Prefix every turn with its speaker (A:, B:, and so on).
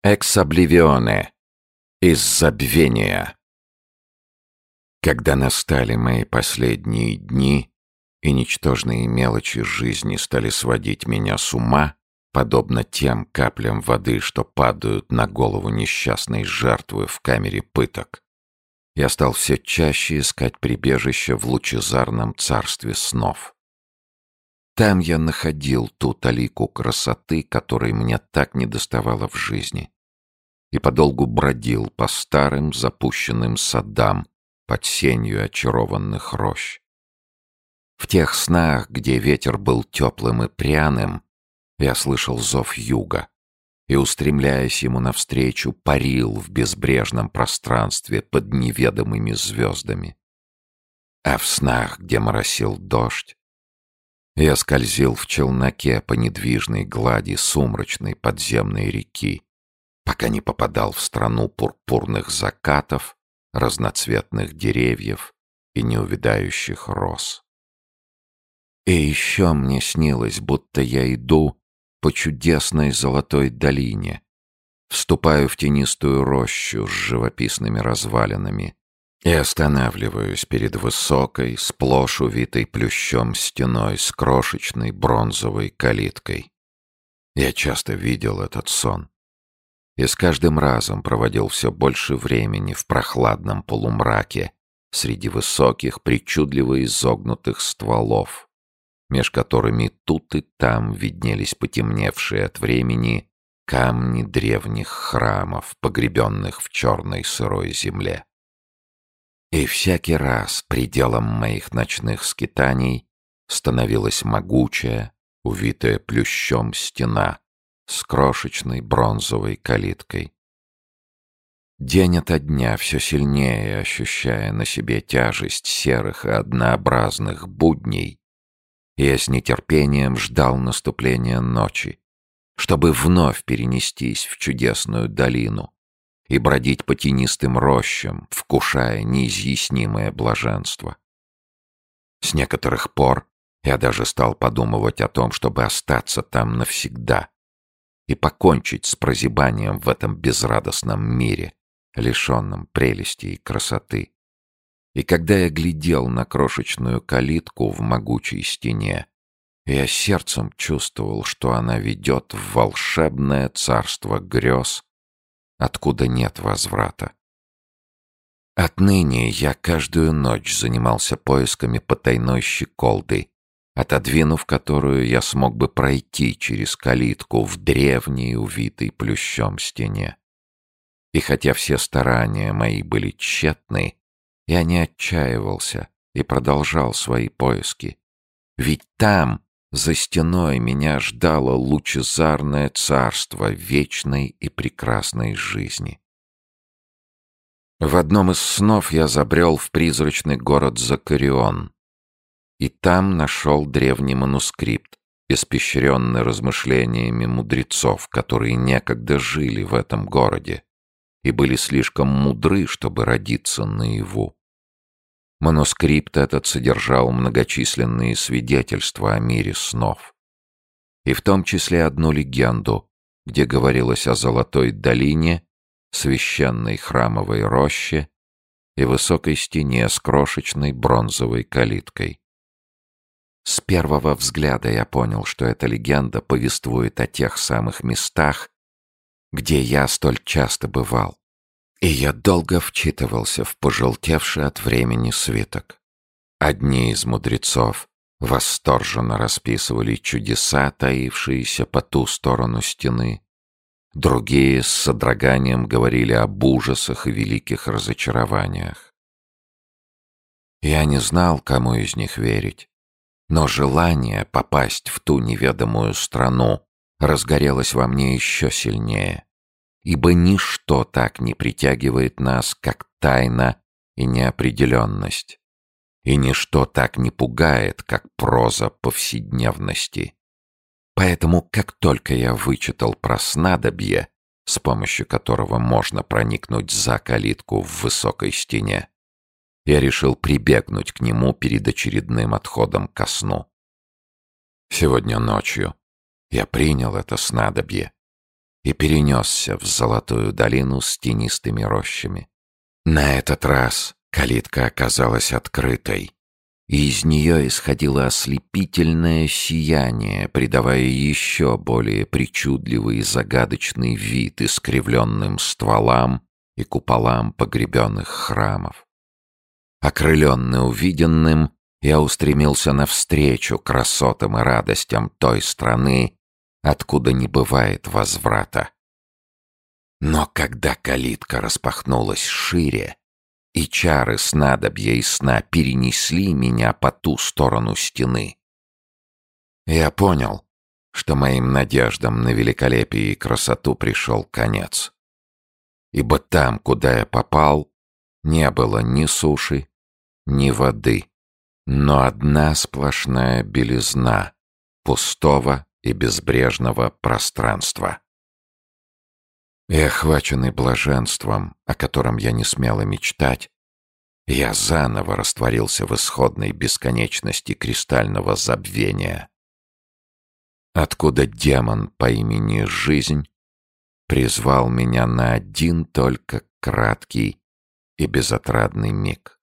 A: Экс обливионе. Из забвения. Когда настали мои последние дни, и ничтожные мелочи жизни стали сводить меня с ума, подобно тем каплям воды, что падают на голову несчастной жертвы в камере пыток, я стал все чаще искать прибежище в лучезарном царстве снов. Там я находил ту талику красоты, которой мне так недоставало в жизни, и подолгу бродил по старым запущенным садам под сенью очарованных рощ. В тех снах, где ветер был теплым и пряным, я слышал зов юга и, устремляясь ему навстречу, парил в безбрежном пространстве под неведомыми звездами. А в снах, где моросил дождь, я скользил в челноке по недвижной глади сумрачной подземной реки, пока не попадал в страну пурпурных закатов, разноцветных деревьев и неувядающих роз. И еще мне снилось, будто я иду по чудесной золотой долине, вступаю в тенистую рощу с живописными развалинами и останавливаюсь перед высокой, сплошь увитой плющом стеной с крошечной бронзовой калиткой. Я часто видел этот сон и с каждым разом проводил все больше времени в прохладном полумраке среди высоких, причудливо изогнутых стволов, меж которыми тут и там виднелись потемневшие от времени камни древних храмов, погребенных в черной сырой земле. И всякий раз пределом моих ночных скитаний становилась могучая, увитая плющом стена с крошечной бронзовой калиткой. День ото дня все сильнее ощущая на себе тяжесть серых и однообразных будней, я с нетерпением ждал наступления ночи, чтобы вновь перенестись в чудесную долину и бродить по тенистым рощам, вкушая неизъяснимое блаженство. С некоторых пор я даже стал подумывать о том, чтобы остаться там навсегда и покончить с прозябанием в этом безрадостном мире, лишенном прелести и красоты. И когда я глядел на крошечную калитку в могучей стене, я сердцем чувствовал, что она ведет в волшебное царство грез, откуда нет возврата. Отныне я каждую ночь занимался поисками потайной щеколды, отодвинув которую я смог бы пройти через калитку в древней, увитой плющом стене. И хотя все старания мои были тщетны, я не отчаивался и продолжал свои поиски. Ведь там, за стеной, меня ждало лучезарное царство вечной и прекрасной жизни. В одном из снов я забрел в призрачный город Закарион, и там нашел древний манускрипт, испещренный размышлениями мудрецов, которые некогда жили в этом городе и были слишком мудры, чтобы родиться наяву. Манускрипт этот содержал многочисленные свидетельства о мире снов, и в том числе одну легенду, где говорилось о золотой долине, священной храмовой роще и высокой стене с крошечной бронзовой калиткой. С первого взгляда я понял, что эта легенда повествует о тех самых местах, где я столь часто бывал. И я долго вчитывался в пожелтевший от времени свиток. Одни из мудрецов восторженно расписывали чудеса, таившиеся по ту сторону стены. Другие с содроганием говорили об ужасах и великих разочарованиях. Я не знал, кому из них верить, но желание попасть в ту неведомую страну разгорелось во мне еще сильнее, ибо ничто так не притягивает нас, как тайна и неопределенность, и ничто так не пугает, как проза повседневности. Поэтому, как только я вычитал про снадобье, с помощью которого можно проникнуть за калитку в высокой стене, я решил прибегнуть к нему перед очередным отходом ко сну. Сегодня ночью я принял это снадобье и перенесся в золотую долину с тенистыми рощами. На этот раз калитка оказалась открытой, и из нее исходило ослепительное сияние, придавая еще более причудливый и загадочный вид искривленным стволам и куполам погребенных храмов. Окрыленный увиденным, я устремился навстречу красотам и радостям той страны, откуда не бывает возврата. Но когда калитка распахнулась шире, и чары снадобья и сна перенесли меня по ту сторону стены, я понял, что моим надеждам на великолепие и красоту пришел конец. Ибо там, куда я попал, не было ни суши, ни воды, но одна сплошная белизна пустого и безбрежного пространства. И охваченный блаженством, о котором я не смел и мечтать, я заново растворился в исходной бесконечности кристального забвения, откуда демон по имени Жизнь призвал меня на один только краткий и безотрадный миг.